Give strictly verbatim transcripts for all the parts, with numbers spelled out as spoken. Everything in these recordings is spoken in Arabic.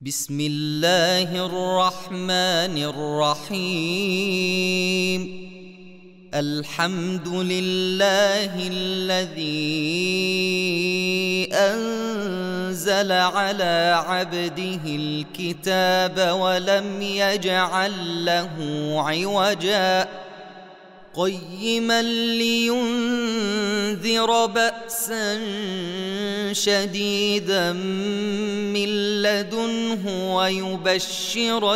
بسم الله الرحمن الرحيم. الحمد لله الذي أنزل على عبده الكتاب ولم يجعل له عوجا قيما لينذر بأسا شديدا من لدنه ويبشر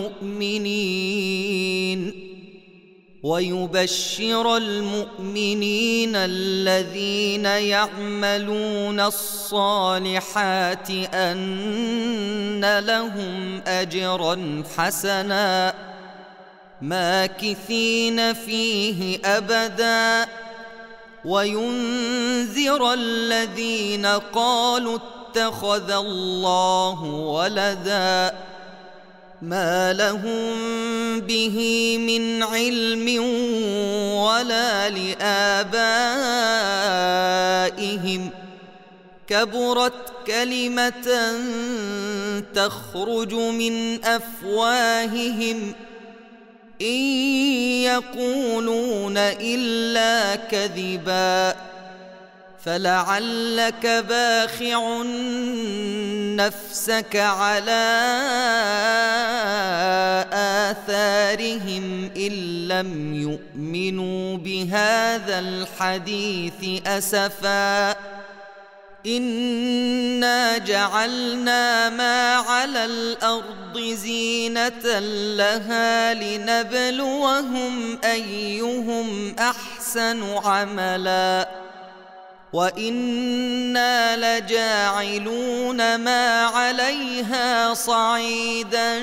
المؤمنين ويبشر المؤمنين الذين يعملون الصالحات أن لهم أجرا حسنا ماكثين فيه أبدا وينذر الذين قالوا اتخذ الله ولدا ما لهم به من علم ولا لآبائهم كبرت كلمة تخرج من أفواههم إن يقولون إلا كذبا فلعلك باخع نفسك على آثارهم إن لم يؤمنوا بهذا الحديث أسفا إنا جعلنا ما على الأرض زينة لها لنبلوهم أيهم أحسن عملا وإنا لجاعلون ما عليها صعيدا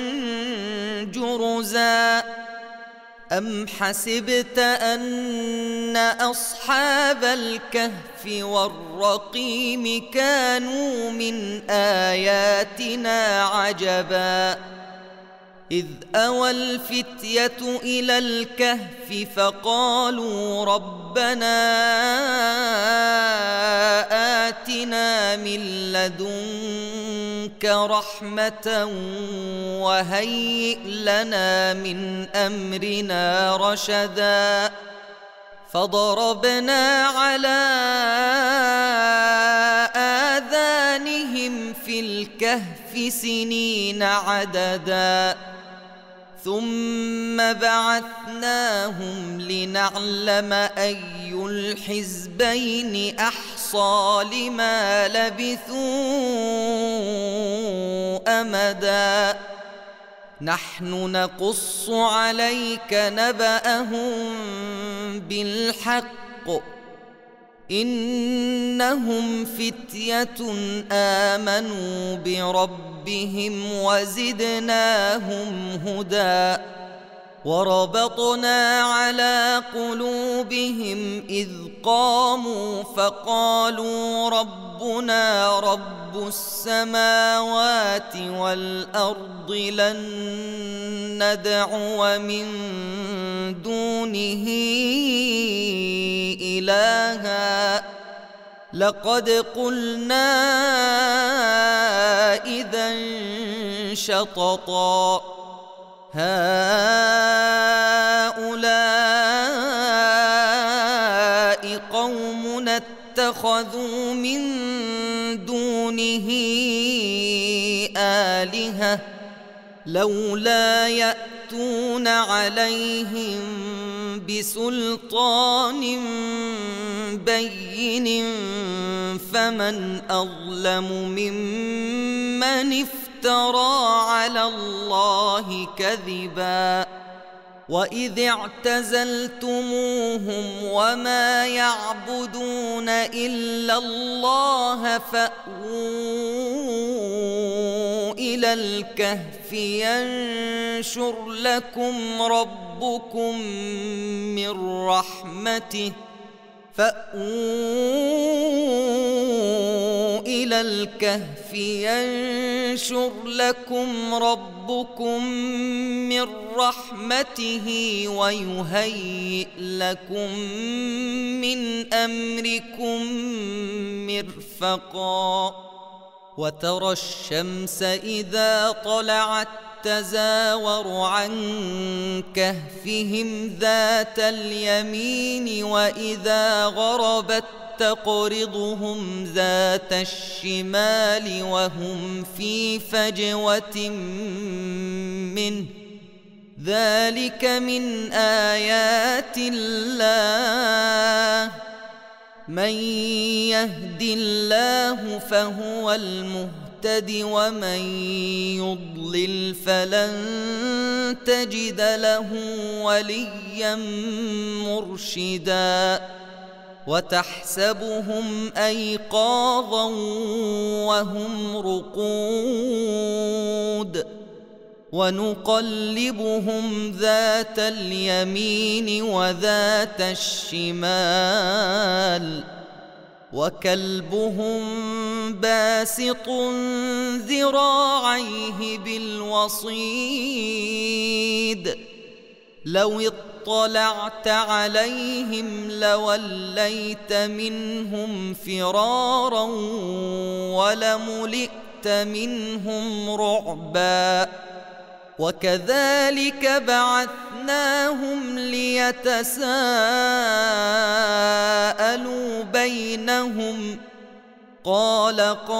جرزا أم حسبت أن أصحاب الكهف والرقيم كانوا من آياتنا عجبا إذ أوى الفتية إلى الكهف فقالوا ربنا آتنا من لدنك رحمة وهيئ لنا من أمرنا رشدا فضربنا على آذانهم في الكهف سنين عددا ثم بعثناهم لنعلم أي الحزبين أحصى لما لبثوا أمدا نحن نقص عليك نبأهم بالحق إنهم فتية آمنوا بربهم وزدناهم هدى وربطنا على قلوبهم إذ قاموا فقالوا ربنا رب السماوات والأرض لن ندعو من دونه إلها لقد قلنا إذا شططا هؤلاء قومنا اتخذوا من دونه آلهة لولا يأتون عليهم بسلطان بين فمن أظلم ممن افترى على الله كذبا وإذ اعتزلتموهم وما يعبدون إلا الله فأووا إلى الكهف ينشر لكم ربكم من رحمته فأووا إلى الكهف ينشر لكم ربكم من رحمته ويهيئ لكم من أمركم مرفقا وترى الشمس إذا طلعت تزاور عن كهفهم ذات اليمين وإذا غربت تقرضهم ذات الشمال وهم في فجوة منه ذلك من آيات الله من يهد الله فهو المهتد ومن يضلل فلن تجد له وليا مرشدا وتحسبهم أيقاظا وهم رقود ونقلبهم ذات اليمين وذات الشمال وكلبهم باسط ذراعيه بالوصيد لو اطلعت عليهم لوليت منهم فرارا ولملئت منهم رعبا وكذلك بعثناهم ليتساءلوا بينهم قال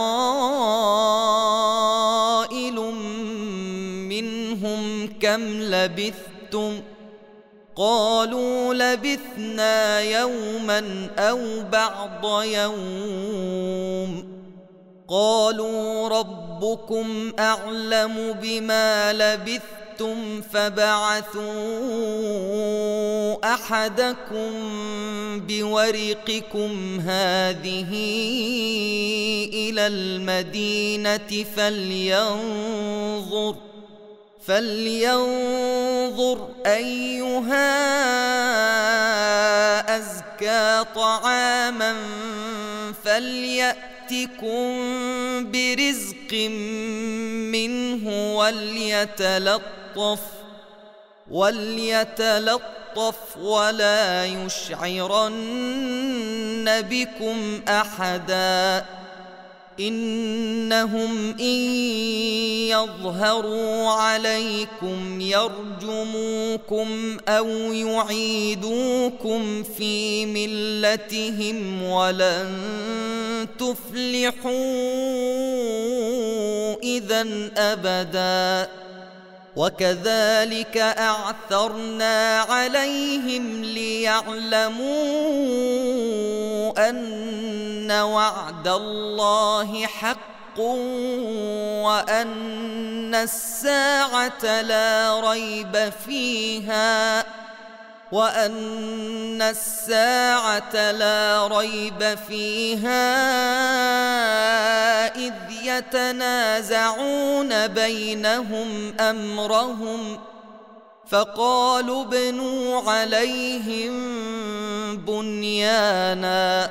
قائل منهم كم لبثتم قالوا لبثنا يوما أو بعض يوم قالوا ربكم أعلم بما لبثتم فبعثوا أحدكم بورقكم هذه إلى المدينة فلينظر فلينظر أيها أزكى طعاما فليأتكم برزق منه وليتلطف وليتلطف ولا يشعرن بكم أحدا إنهم إن يظهروا عليكم يرجموكم أو يعيدوكم في ملتهم ولن تفلحوا إذن أبدا وكذلك أعثرنا عليهم ليعلموا أن وعد الله حق وأن الساعة لا ريب فيها وأن الساعة لا ريب فيها إذ يتنازعون بينهم أمرهم فقالوا ابنوا عليهم بنيانا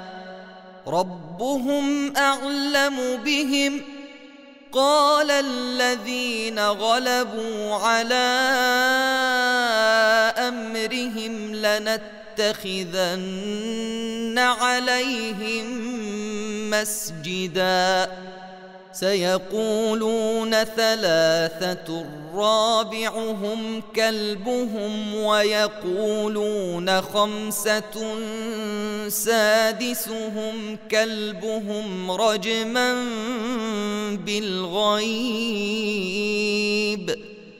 ربهم أعلم بهم قال الذين غلبوا على أمرهم لنتخذن عليهم مسجدا سيقولون ثلاثة رابعهم كلبهم ويقولون خمسة سادسهم كلبهم رجما بالغيب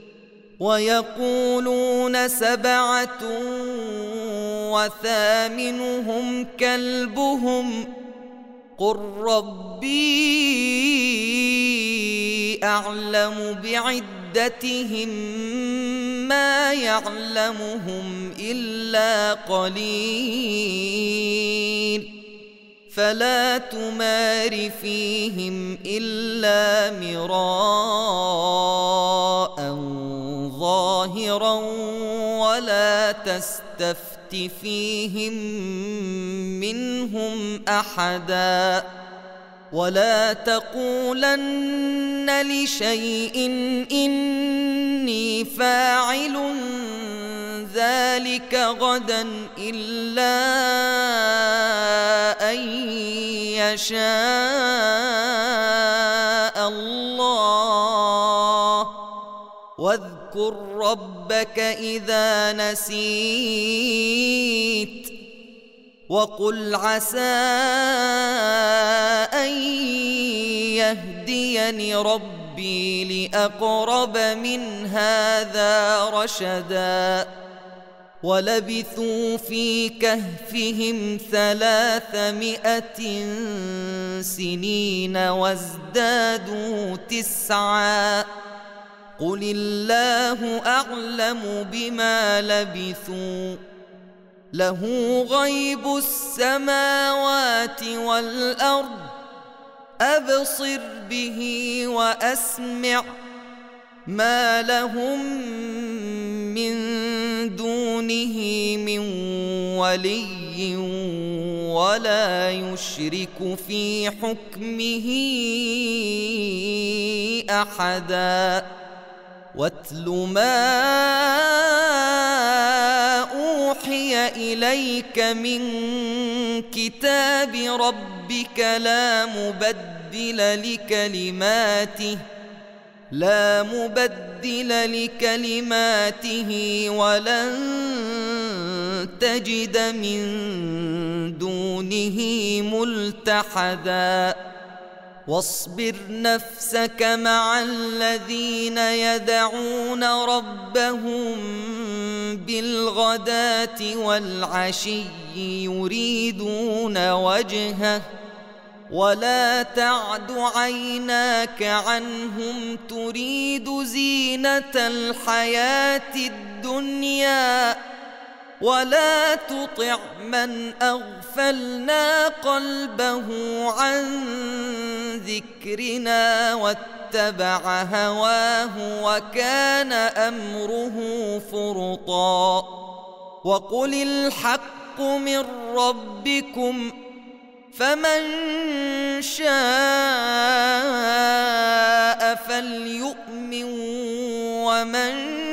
ويقولون سبعة وثامنهم كلبهم قل ربي أعلم بعدتهم ما يعلمهم إلا قليل فلا تمار فيهم إلا مراء ظاهرا ولا تستفت فيهم منهم أحدا ولا تقولن لشيء إني فاعل ذلك غدا إلا أن يشاء واذكر ربك إذا نسيت وقل عسى أن يهديني ربي لأقرب من هذا رشدا ولبثوا في كهفهم ثلاثمائة سنين وازدادوا تسعا قل الله أعلم بما لبثوا له غيب السماوات والأرض أبصر به وأسمع ما لهم من دونه من ولي ولا يشرك في حكمه أحدا واتل ما أوحي إليك من كتاب ربك لا مبدل لكلماته لا مبدل لكلماته ولن تجد من دونه ملتحدا واصبر نفسك مع الذين يدعون ربهم بالغداة والعشي يريدون وجهه ولا تعد عيناك عنهم تريد زينة الحياة الدنيا ولا تطع من أغفلنا قلبه عن ذكرنا واتبع هواه وكان أمره فرطا وقل الحق من ربكم فمن شاء فليؤمن ومن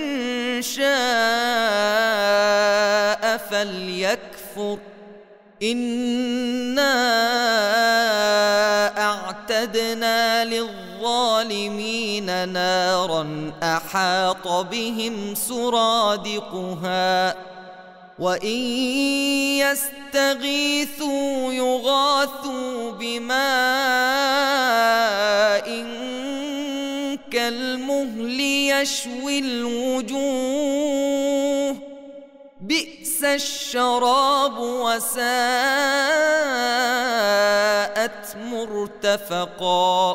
شاء فليكفر إنا أعتدنا للظالمين نارا أحاط بهم سرادقها وإن يستغيثوا يغاثوا بماء كالمهل يشوي الوجوه بئس الشراب وساءت مرتفقا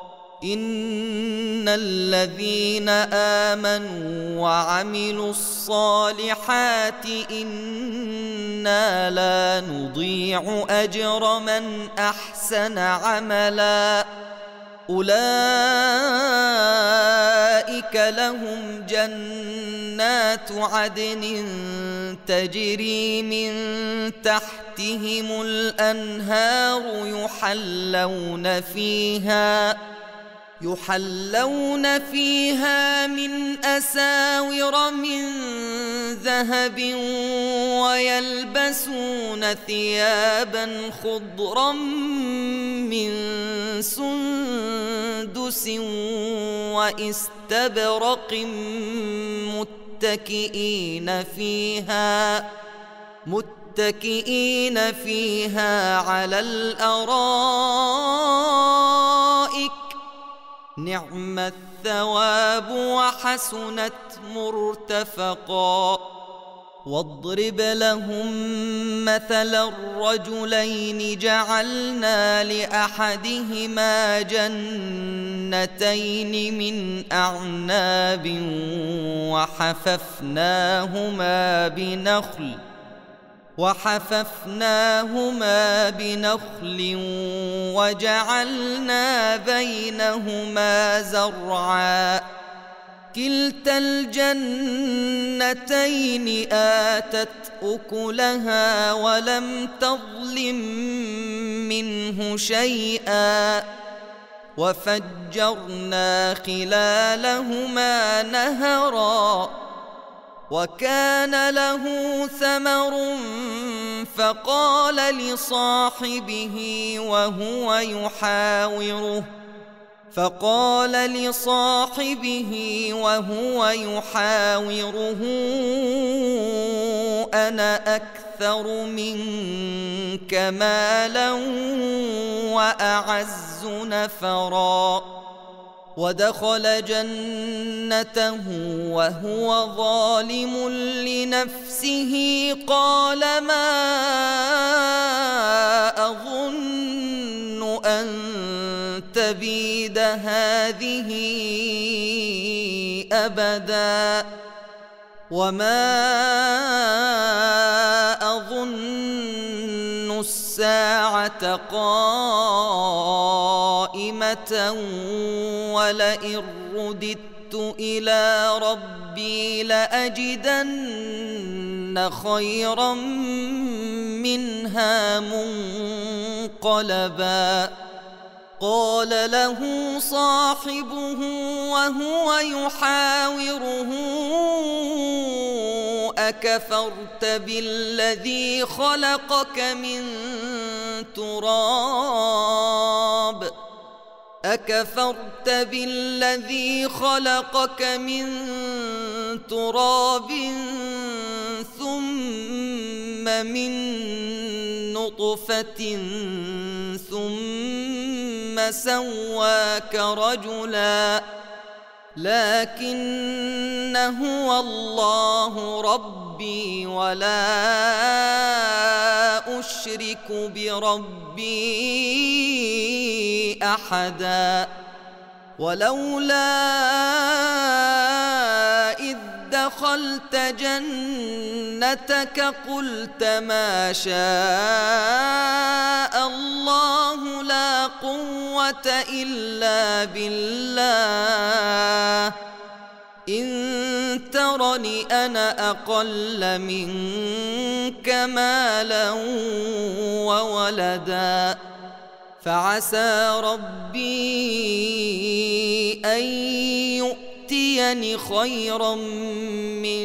إن الذين آمنوا وعملوا الصالحات إنا لا نضيع أجر من أحسن عملا أولئك لهم جنات عدن تجري من تحتهم الأنهار يحلون فيها يحلون فيها من أساور من ذهب ويلبسون ثيابا خضرا من سندس واستبرق متكئين فيها متكئين فيها على الأرائك نعم الثواب وحسنت مرتفقا واضرب لهم مثل الرجلين جعلنا لأحدهما جنتين من أعناب وحففناهما بنخل وحففناهما بنخل وجعلنا بينهما زرعا كلتا الجنتين آتت أكلها ولم تظلم منه شيئا وفجرنا خلالهما نهرا وكان له ثمر فقال لصاحبه وهو يحاوره فقال لصاحبه وهو يحاوره أنا أكثر منك مالا وأعز نفرا ودخل جنته وهو ظالم لنفسه قال ما أظن أن تبيد هذه أبدا وما أظن الساعة قائمة ولئن رددت إلى ربي لأجدن خيرا منها منقلبا قال له صاحبه وهو يحاوره أكفرت بالذي خلقك من تراب أكفرت بالذي خلقك من تراب ثم من نطفة ثم سواك رجلا لكن هو الله ربي ولا أشرك بربي أحدا ولولا إذ دخلت جنتك قلت ما شاء الله لا قوة إلا بالله إن ترني أنا أقل منك مالا وولدا فعسى ربي أن يؤتيني خيرا من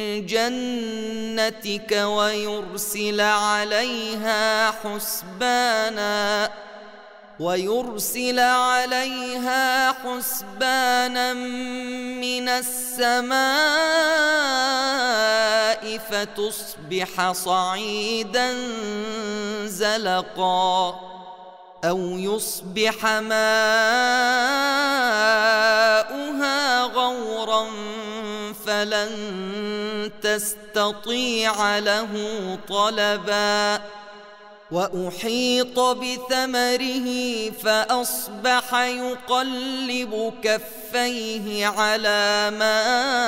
جنتك ويرسل عليها حسبانا ويرسل عليها حسبانا من السماء فتصبح صعيدا زلقا أو يصبح ماؤها غورا فلن تستطيع له طلبا وأحيط بثمره فأصبح يقلب كفيه على ما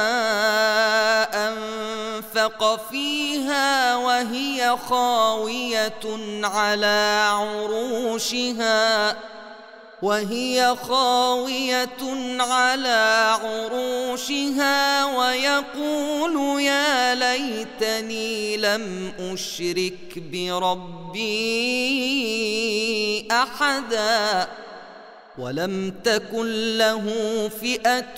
أنفق فيها وهي خاوية على عروشها وهي خاوية على عروشها ويقول يا ليتني لم أشرك بربي أحدا ولم تكن له فئة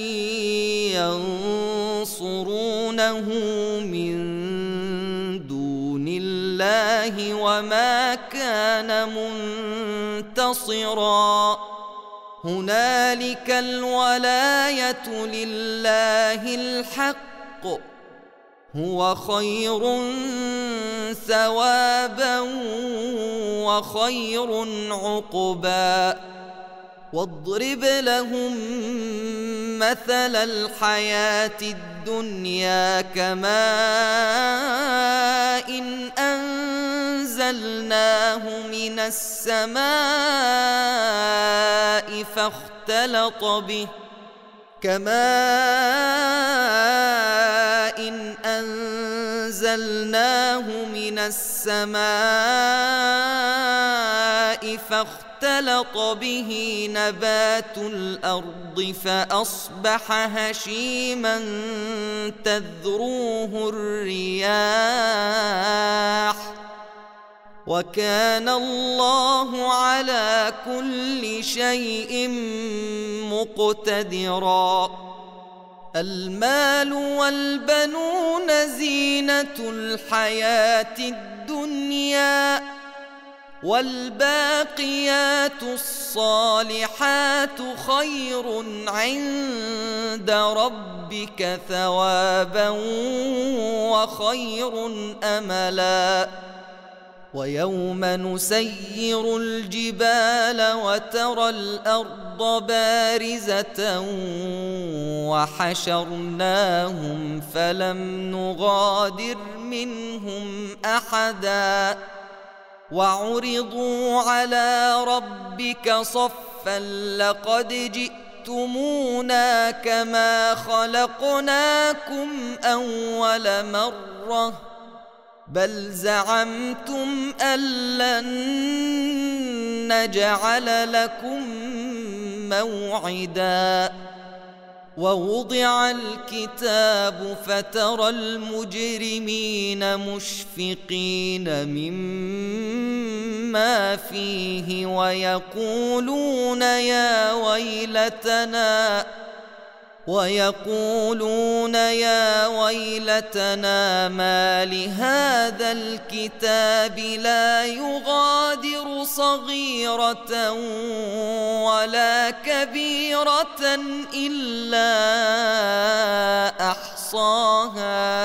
ينصرونه من دون الله وما كان منتصرا هنالك الولاية لله الحق هو خير ثوابا وخير عقبا واضرب لهم مثل الحياة الدنيا كماء إن أنزلناه من السماء فاختلط به كماء إن أنزلناه من السماء فاختلط به نبات الأرض فأصبح هشيما تذروه الرياح وكان الله على كل شيء مقتدرا المال والبنون زينة الحياة الدنيا والباقيات الصالحات خير عند ربك ثوابا وخير أملا. ويوم نسير الجبال وترى الأرض بارزة وحشرناهم فلم نغادر منهم أحدا وعرضوا على ربك صفا لقد جئتمونا كما خلقناكم أول مرة بل زعمتم أن لن نجعل لكم موعدا. ووضع الكتاب فترى المجرمين مشفقين مما فيه ويقولون يا ويلتنا ويقولون يا ويلتنا ما لهذا الكتاب لا يغادر صغيرة ولا كبيرة إلا أحصاها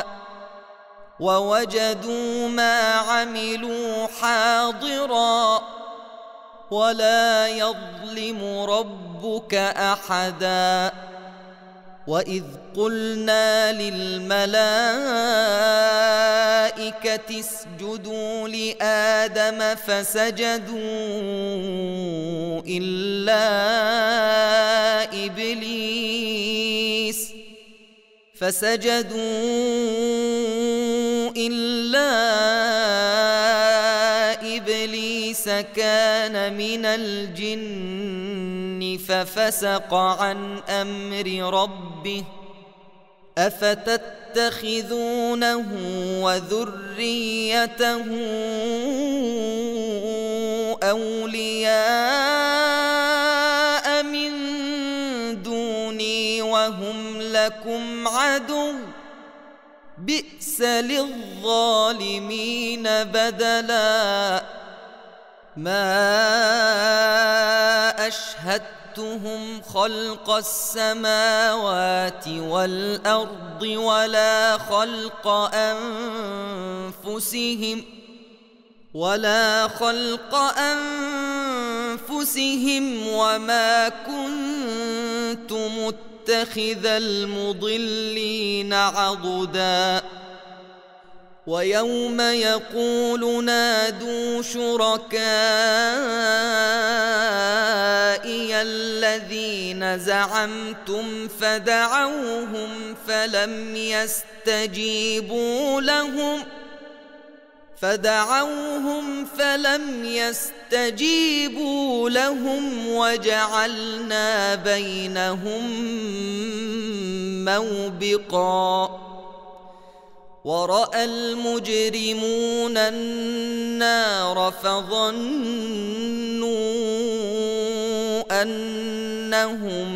ووجدوا ما عملوا حاضرا ولا يظلم ربك أحدا. وإذ قلنا للملائكة اسجدوا لآدم فسجدوا إلا إبليس فسجدوا إلا إبليس كان من الجن ففسق عن أمر ربه أفتتخذونه وذريته أولياء من دوني وهم لكم عدو بئس للظالمين بدلا. ما أشهدتهم خلق السماوات والأرض ولا خلق أنفسهم ولا خلق أنفسهم وما كنت متخذ المضلين عضدا. ويوم يقول نادوا شركائي الذين زعمتم فدعوهم فلم يستجيبوا لهم فدعوهم فلم يستجيبوا لهم وجعلنا بينهم موبقا. ورأى المجرمون النار فظنوا أنهم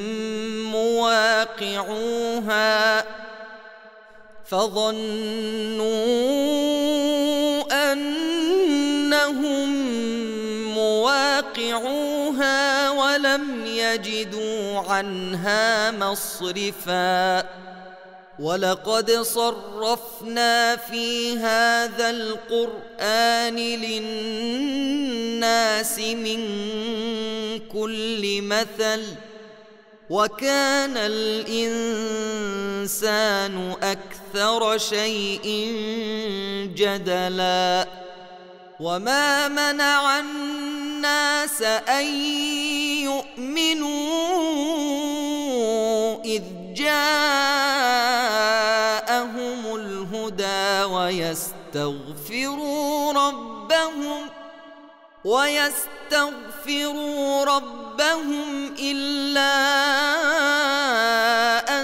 مواقعوها فظنوا أنهم مواقعوها ولم يجدوا عنها مصرفا. ولقد صرفنا في هذا القرآن للناس من كل مثل وكان الإنسان أكثر شيء جدلا. وما منع الناس أن يؤمنوا إذ جاءهم الهدى ويستغفروا ربهم ويستغفروا ربهم إلا أن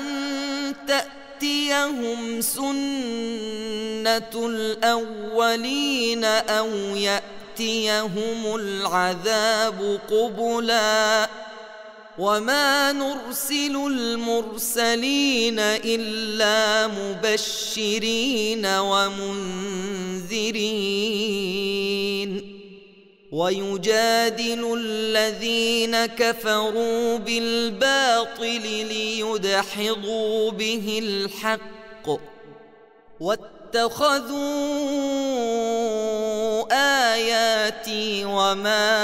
تأتيهم سنة الأولين أو يأتيهم العذاب قبلا. وما نرسل المرسلين إلا مبشرين ومنذرين ويجادل الذين كفروا بالباطل ليدحضوا به الحق واتخذوا آياتي وما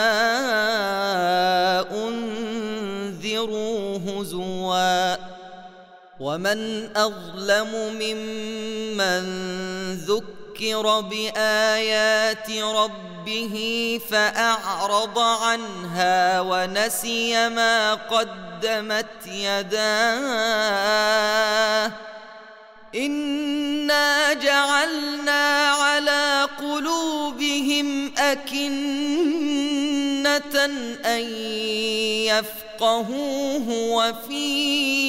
أنذروا هزوا ومن أظلم ممن ذكر بآيات ربه فأعرض عنها ونسي ما قدمت يداه إنا جعلنا على قلوبهم أكنة أن يفقهوه وفي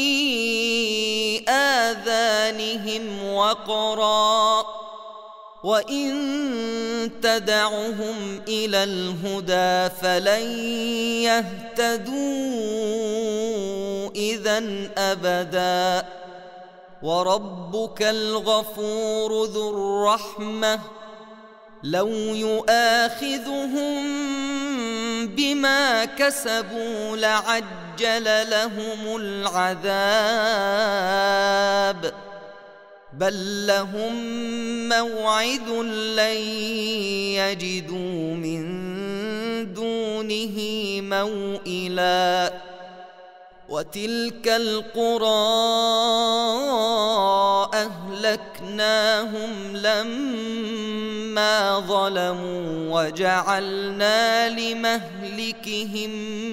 آذانهم وقرا وإن تدعهم إلى الهدى فلن يهتدوا إذن أبدا وربك الغفور ذو الرحمة لو يؤاخذهم بما كسبوا لعجل لهم العذاب بل لهم موعد لن يجدوا من دونه موئلا وتلك القرى أهلكناهم لما ظلموا وجعلنا لمهلكهم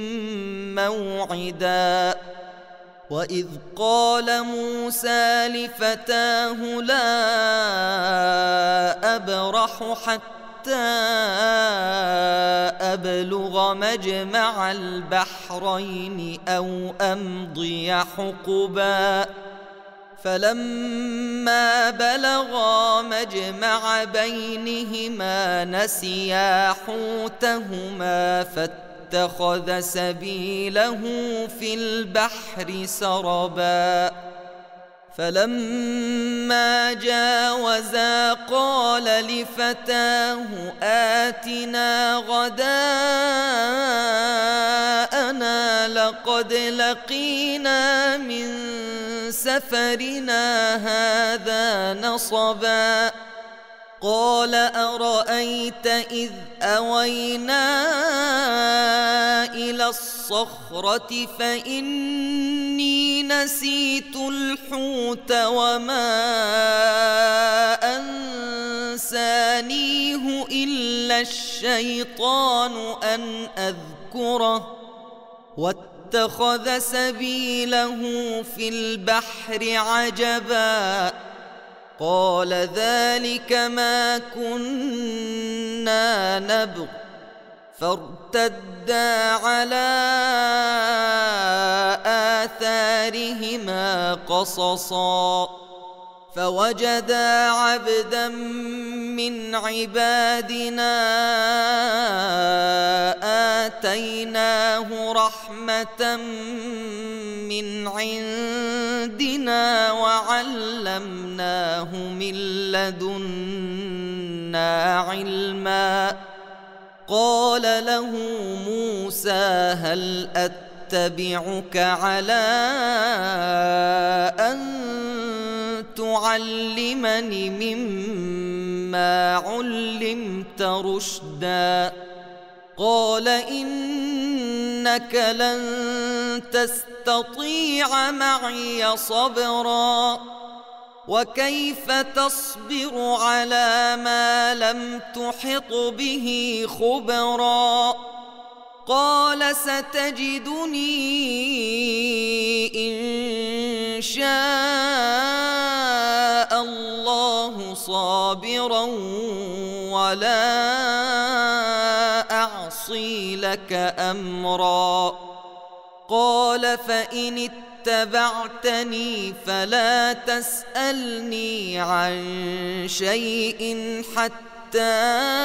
موعدا وإذ قال موسى لفتاه لا أبرح حتى أبلغ مجمع البحرين أو أمضي حقبا فلما بلغا مجمع بينهما نسيا حوتهما فاتخذ سبيله في البحر سربا فلما جاوزا قال لفتاه آتنا غداءنا لقد لقينا من سفرنا هذا نصبا قال أرأيت إذ أوينا إلى الصخرة فإني نسيت الحوت وما أنسانيه إلا الشيطان أن أذكره واتخذ سبيله في البحر عجبا قال ذلك ما كنا نبغ فارتدا على آثارهما قصصا فوجدا عبدا من عبادنا آتيناه رحمة من عندنا وعلمناه من لدنا علما قال له موسى هل أتبعك على أن تعلمني مما علمت رشدا قال إنك لن تستطيع معي صبرا وكيف تصبر على ما لم تحط به خبرا قال ستجدني إن شاء الله صابرا ولا أعصي لك أمرا قال فإن اتبعتني فلا تسألني عن شيء حتى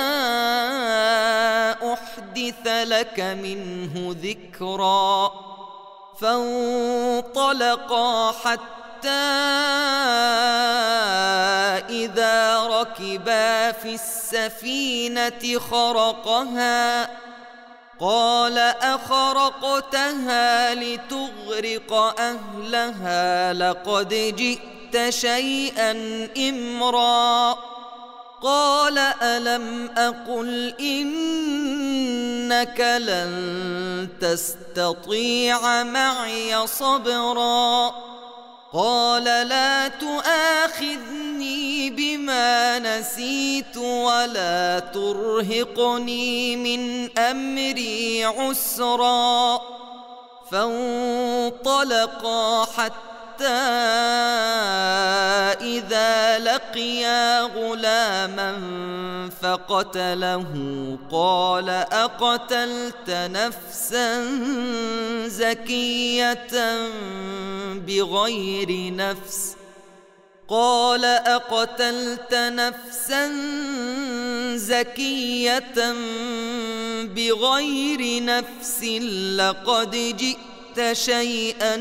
أحدث لك منه ذكرا فانطلقا حتى إذا ركبا في السفينة خرقها قال أخرقتها لتغرق أهلها لقد جئت شيئا إمرا قال ألم أقل إنك لن تستطيع معي صبرا قال لا تؤاخذني بما نسيت ولا ترهقني من أمري عسرا فانطلقا حتى إذا لقيا غلاما فقتله قال أقتلت نفسا زكية بغير نفس قال أقتلت نفسا زكية بغير نفس لقد جئت شيئا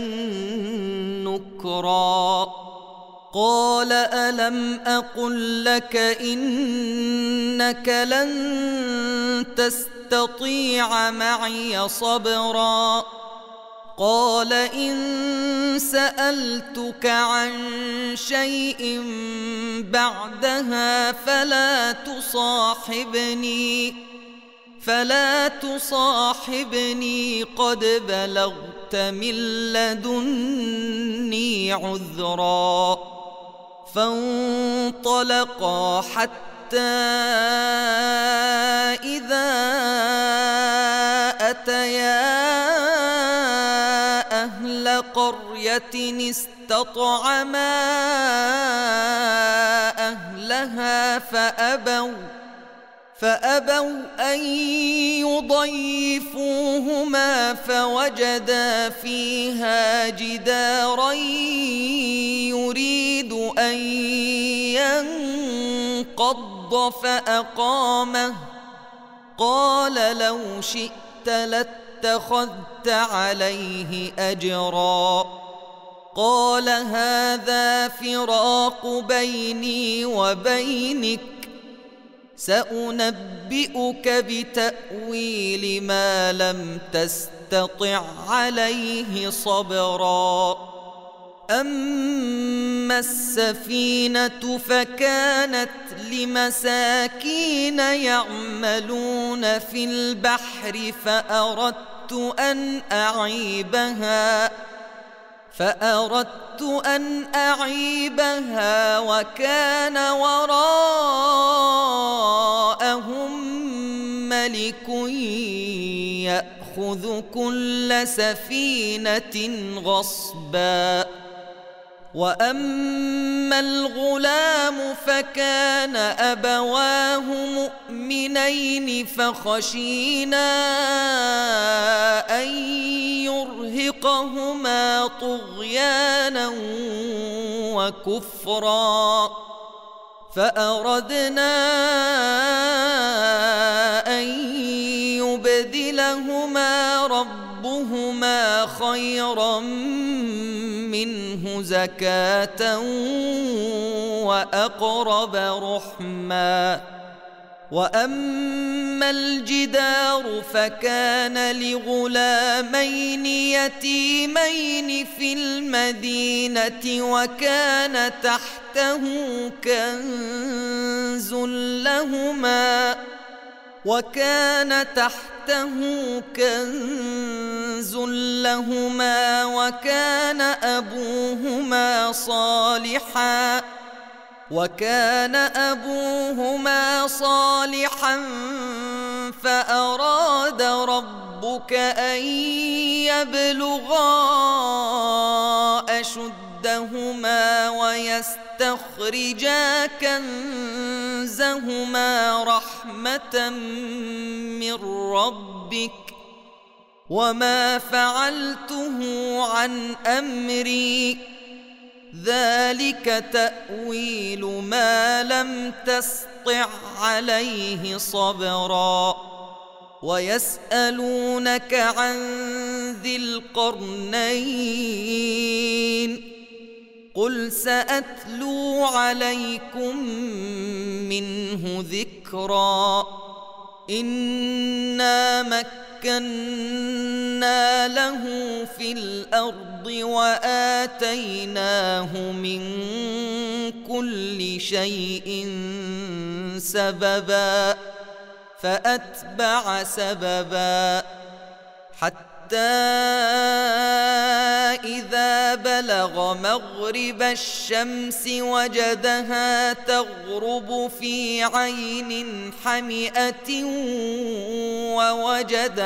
نكرا قال ألم أقل لك إنك لن تستطيع معي صبرا قال إن سألتك عن شيء بعدها فلا تصاحبني فلا تصاحبني قد بلغت من لدني عذرا فانطلقا حتى إذا أتيا أهل قرية استطعما أهلها فأبوا فأبوا أن يضيفوهما فوجدا فيها جدارا يريد أن ينقض فأقامه قال لو شئت لاتخذت عليه أجرا قال هذا فراق بيني وبينك سأنبئك بتأويل ما لم تستطع عليه صبرا أما السفينة فكانت لمساكين يعملون في البحر فأردت أن أعيبها فأردت أن أعيبها وكان وراءهم ملك يأخذ كل سفينة غصبا وأما الغلام فكان أبواه مؤمنين فخشينا أن يرهقهما طغيانا وكفرا فأردنا أن يبدلهما ربهما خيرا منه زكاة وأقرب رحما وأما الجدار فكان لغلامين يتيمين في المدينة وكان تحته كنز لهما وكان تحته كنز لهما وكان أبوهما صالحا وكان أبوهما صالحا فأراد ربك أن يبلغا أشدهما ويستخرجا كنزهما رحمة من ربك وما فعلته عن أمري ذلك تأويل ما لم تسطع عليه صبرا ويسألونك عن ذي القرنين قل سأتلو عليكم منه ذكرا إنا مكنا له في الأرض وآتيناه من كل شيء سببا فأتبع سببا حتى إذا بلغ مغرب الشمس وجدها تغرب في عين حمئة ووجد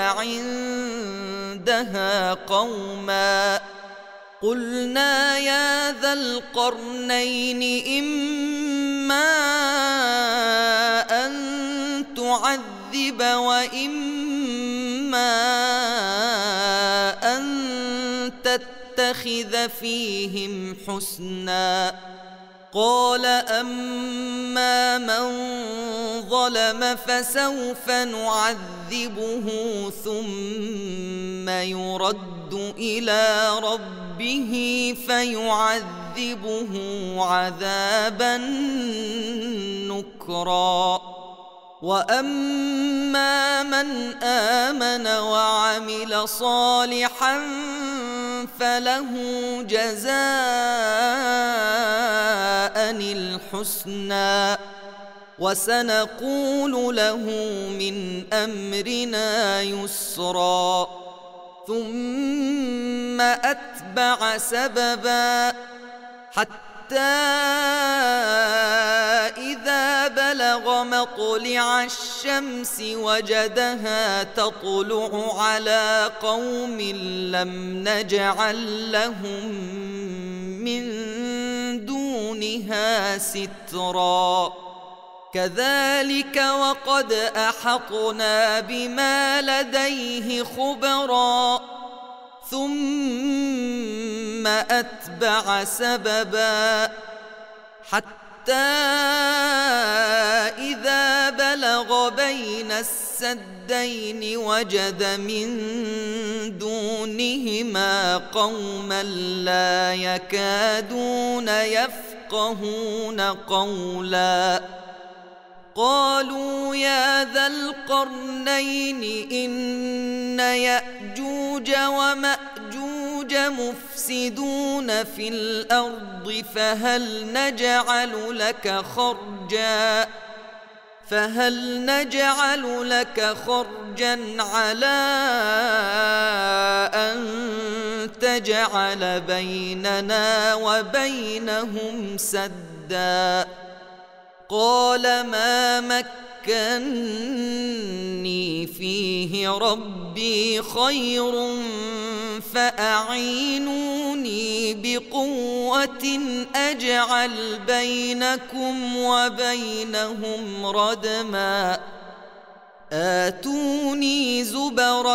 عندها قوما قلنا يا ذا القرنين إما أن تعذب وإما أن تتخذ فيهم حسنا قال أما من ظلم فسوف نعذبه ثم يرد إلى ربه فيعذبه عذابا نكرا وأما من آمن وعمل صالحا فله جزاء الحسنى وسنقول له من أمرنا يسرا ثم أتبع سببا حتى إذا بلغ مطلع الشمس وجدها تطلع على قوم لم نجعل لهم من دونها سترا كذلك وقد أحطنا بما لديه خبرا ثم أتبع سببا حتى إذا بلغ بين السدين وجد من دونهما قوما لا يكادون يفقهون قولا قالوا يا ذا القرنين إن يأجوج ومأجوج مفسدون في الأرض فهل نجعل لك خرجا فهل نجعل لك خرجا على أن تجعل بيننا وبينهم سدا قال ما مكني فيه ربي خير فأعينوني بقوة أجعل بينكم وبينهم ردما آتوني زبر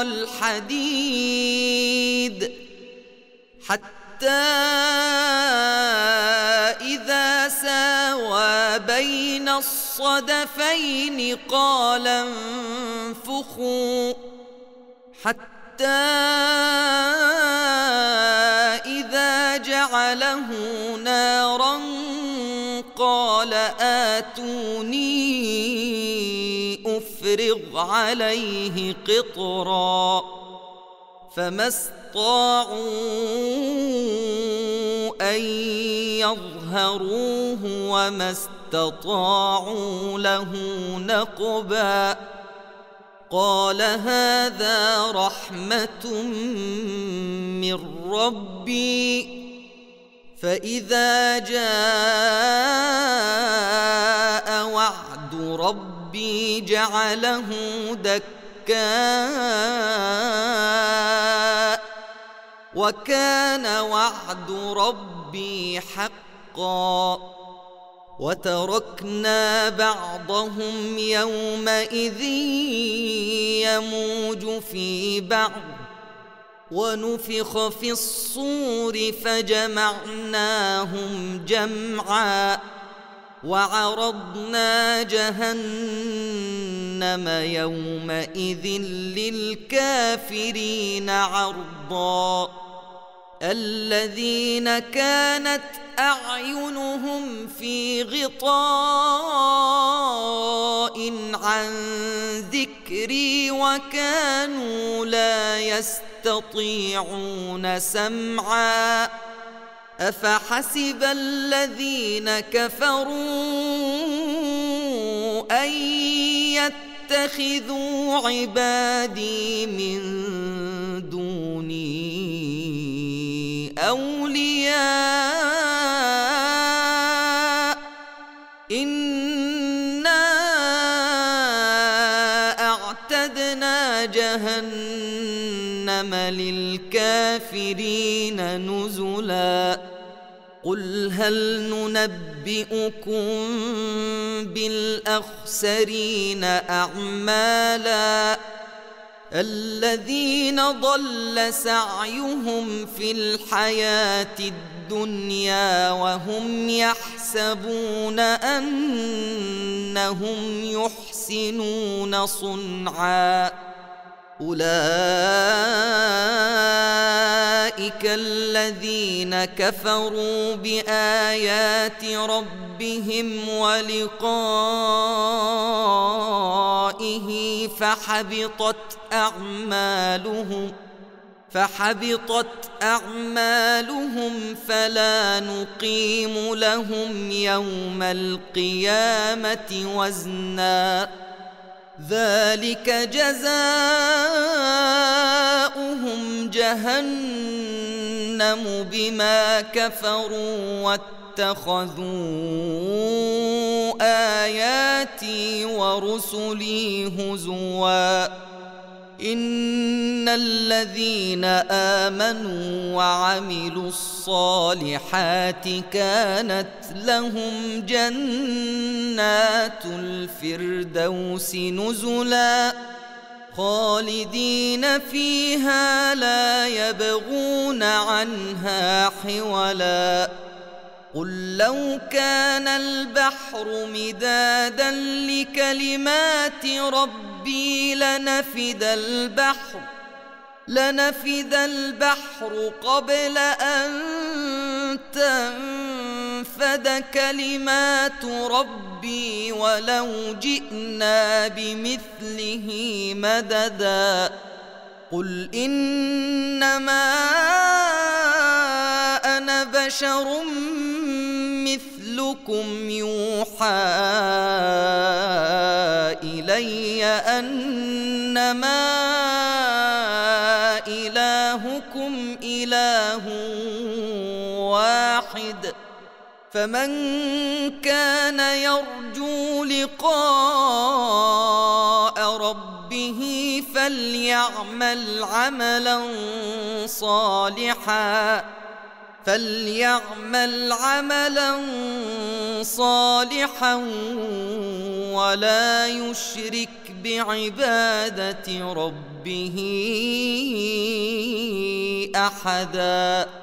الحديد حتى إذا ساوى بين الصدفين قال انفخوا حتى إذا جعله نارا قال آتوني أفرغ عليه قطرا فما استطاعوا أن يظهروه وما استطاعوا له نقبا قال هذا رحمة من ربي فإذا جاء وعد ربي جعله دكا وكان وعد ربي حقا وتركنا بعضهم يومئذ يموج في بعض ونفخ في الصور فجمعناهم جمعا وعرضنا جهنم يومئذ للكافرين عرضا الذين كانت أعينهم في غطاء عن ذكري وكانوا لا يستطيعون سمعا أفحسب الذين كفروا أن يتخذوا عبادي من دوني أولياء إنا أعتدنا جهنم للكافرين نزلا قل هل ننبئكم بالأخسرين أعمالا الذين ضل سعيهم في الحياة الدنيا وهم يحسبون أنهم يحسنون صنعا أولئك الذين كفروا بآيات ربهم ولقائه فحبطت أعمالهم فحبطت أعمالهم فلا نقيم لهم يوم القيامة وزنا ذلك جزاؤهم جهنم بما كفروا واتخذوا آياتي ورسلي هزوا إن الذين آمنوا وعملوا الصالحات كانت لهم جنات الفردوس نزلا خالدين فيها لا يبغون عنها حولا قل لو كان البحر مدادا لكلمات ربي لنفد البحر لنفد البحر قبل أن تنفد كلمات ربي ولو جئنا بمثله مددا قل إنما أنا بشر مثلكم يوحى إلي أنما إلهكم إله واحد فمن كان يرجو لقاء ربه فليعمل عملا صالحا فليعمل عملا صالحا ولا يشرك بعبادة ربه أحدا.